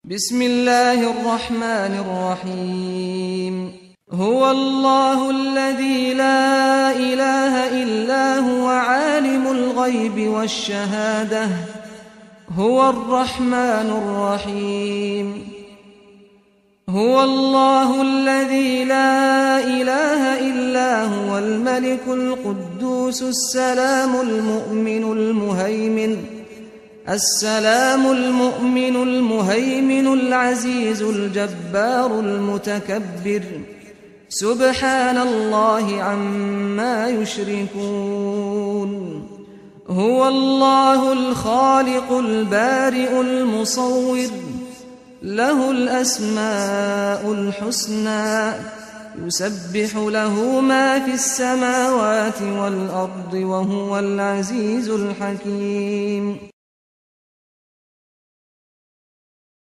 بسم الله الرحمن الرحيم هو الله الذي لا إله إلا هو عالم الغيب والشهادة هو الرحمن الرحيم هو الله الذي لا إله إلا هو الملك القدوس السلام المؤمن العزيز الجبار المتكبر سبحان الله عما يشركون هو الله الخالق البارئ المصور له الأسماء الحسنى يسبح له ما في السماوات والأرض وهو العزيز الحكيم